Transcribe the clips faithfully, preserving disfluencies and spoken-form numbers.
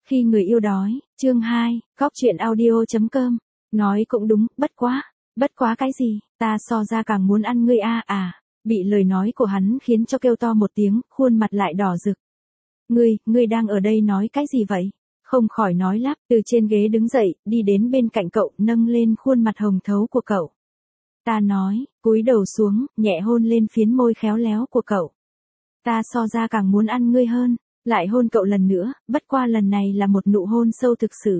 Khi người yêu đói, chương hai, góc chuyện audio.com. Nói cũng đúng, bất quá. Bất quá cái gì, ta so ra càng muốn ăn ngươi a à. Bị lời nói của hắn khiến cho kêu to một tiếng, khuôn mặt lại đỏ rực. Ngươi, ngươi đang ở đây nói cái gì vậy? Không khỏi nói lắp, từ trên ghế đứng dậy, đi đến bên cạnh cậu, nâng lên khuôn mặt hồng thấu của cậu. Ta nói, cúi đầu xuống, nhẹ hôn lên phiến môi khéo léo của cậu. Ta so ra càng muốn ăn ngươi hơn. Lại hôn cậu lần nữa, bất qua lần này là một nụ hôn sâu thực sự.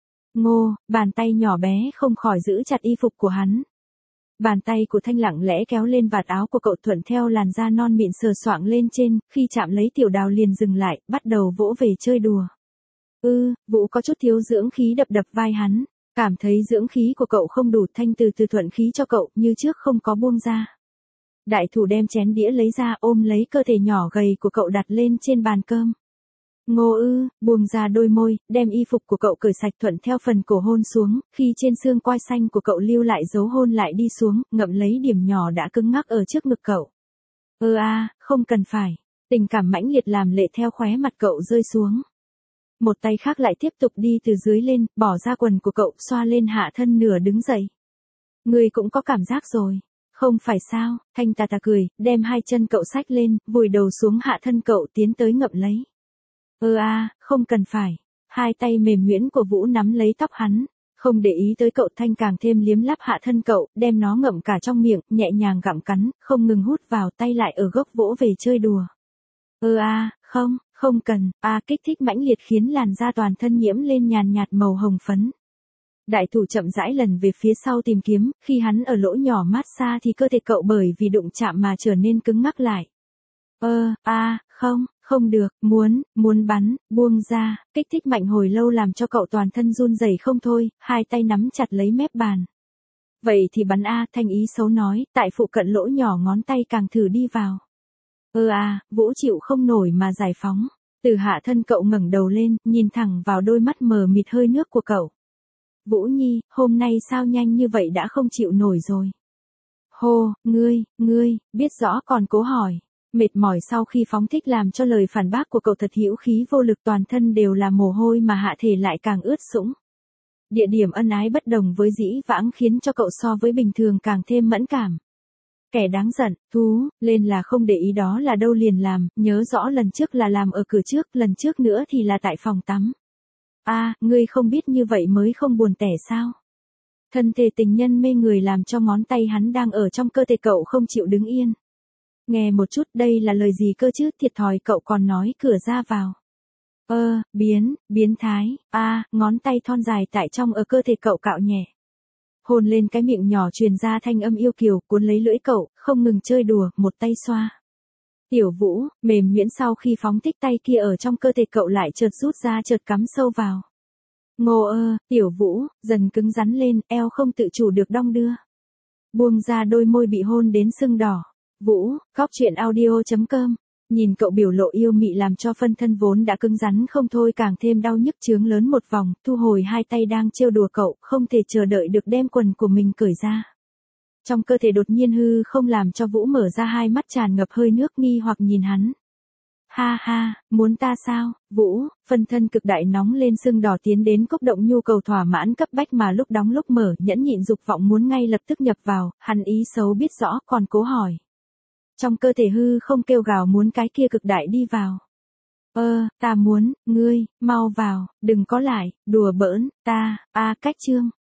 Ngô, bàn tay nhỏ bé không khỏi giữ chặt y phục của hắn. Bàn tay của Thanh lặng lẽ kéo lên vạt áo của cậu thuận theo làn da non mịn sờ soạng lên trên, khi chạm lấy Tiểu Đào liền dừng lại, bắt đầu vỗ về chơi đùa. Ư, Vũ có chút thiếu dưỡng khí đập đập vai hắn, cảm thấy dưỡng khí của cậu không đủ, Thanh từ từ thuận khí cho cậu, như trước không có buông ra. Đại thủ đem chén đĩa lấy ra, ôm lấy cơ thể nhỏ gầy của cậu đặt lên trên bàn cơm. Ngô ư, buông ra đôi môi, đem y phục của cậu cởi sạch thuận theo phần cổ hôn xuống, khi trên xương quai xanh của cậu lưu lại dấu hôn lại đi xuống, ngậm lấy điểm nhỏ đã cứng ngắc ở trước ngực cậu. Ơ a, à, không cần phải. Tình cảm mãnh liệt làm lệ theo khóe mặt cậu rơi xuống. Một tay khác lại tiếp tục đi từ dưới lên, bỏ ra quần của cậu, xoa lên hạ thân nửa đứng dậy. Ngươi cũng có cảm giác rồi. Không phải sao, Thanh tà tà cười, đem hai chân cậu xách lên, vùi đầu xuống hạ thân cậu tiến tới ngậm lấy. Ơ a, à, không cần phải. Hai tay mềm nhuyễn của Vũ nắm lấy tóc hắn, không để ý tới cậu, Thanh càng thêm liếm láp hạ thân cậu, đem nó ngậm cả trong miệng, nhẹ nhàng gặm cắn, không ngừng hút vào, tay lại ở gốc vỗ về chơi đùa. Ơ a, à, không, không cần, a à, kích thích mãnh liệt khiến làn da toàn thân nhiễm lên nhàn nhạt màu hồng phấn. Đại thủ chậm rãi lần về phía sau tìm kiếm, khi hắn ở lỗ nhỏ mát xa thì cơ thể cậu bởi vì đụng chạm mà trở nên cứng ngắc lại. Ơ, a, à, không, không được, muốn, muốn bắn, buông ra, kích thích mạnh hồi lâu làm cho cậu toàn thân run rẩy không thôi, hai tay nắm chặt lấy mép bàn. Vậy thì bắn a, Thanh ý xấu nói, tại phụ cận lỗ nhỏ ngón tay càng thử đi vào. Ơ a, à, Vũ chịu không nổi mà giải phóng, từ hạ thân cậu ngẩng đầu lên, nhìn thẳng vào đôi mắt mờ mịt hơi nước của cậu. Vũ Nhi, hôm nay sao nhanh như vậy đã không chịu nổi rồi. Hô, ngươi, ngươi, biết rõ còn cố hỏi. Mệt mỏi sau khi phóng thích làm cho lời phản bác của cậu thật hữu khí vô lực, toàn thân đều là mồ hôi mà hạ thể lại càng ướt sũng. Địa điểm ân ái bất đồng với dĩ vãng khiến cho cậu so với bình thường càng thêm mẫn cảm. Kẻ đáng giận, thú, lên là không để ý đó là đâu liền làm, nhớ rõ lần trước là làm ở cửa trước, lần trước nữa thì là tại phòng tắm. A, à, ngươi không biết như vậy mới không buồn tẻ sao? Thân thể tình nhân mê người làm cho ngón tay hắn đang ở trong cơ thể cậu không chịu đứng yên. Nghe một chút, đây là lời gì cơ chứ, thiệt thòi cậu còn nói cửa ra vào. Ơ, ờ, biến, biến thái, a, à, ngón tay thon dài tại trong ở cơ thể cậu cạo nhẹ. Hôn lên cái miệng nhỏ truyền ra thanh âm yêu kiều, cuốn lấy lưỡi cậu, không ngừng chơi đùa, một tay xoa. Tiểu Vũ, mềm nhuyễn sau khi phóng thích tay kia ở trong cơ thể cậu lại chợt rút ra chợt cắm sâu vào. Ngô ơ, Tiểu Vũ, dần cứng rắn lên, eo không tự chủ được đong đưa. Buông ra đôi môi bị hôn đến sưng đỏ. Vũ, góc chuyện audio.com. Nhìn cậu biểu lộ yêu mị làm cho phân thân vốn đã cứng rắn không thôi càng thêm đau nhức chướng lớn một vòng, thu hồi hai tay đang trêu đùa cậu, không thể chờ đợi được đem quần của mình cởi ra. Trong cơ thể đột nhiên hư không làm cho Vũ mở ra hai mắt tràn ngập hơi nước nghi hoặc nhìn hắn. Ha ha, muốn ta sao, Vũ, phân thân cực đại nóng lên sưng đỏ tiến đến cốc động nhu cầu thỏa mãn cấp bách mà lúc đóng lúc mở, nhẫn nhịn dục vọng muốn ngay lập tức nhập vào, hắn ý xấu biết rõ còn cố hỏi. Trong cơ thể hư không kêu gào muốn cái kia cực đại đi vào. Ơ, ta muốn, ngươi, mau vào, đừng có lại, đùa bỡn, ta, a cách chương.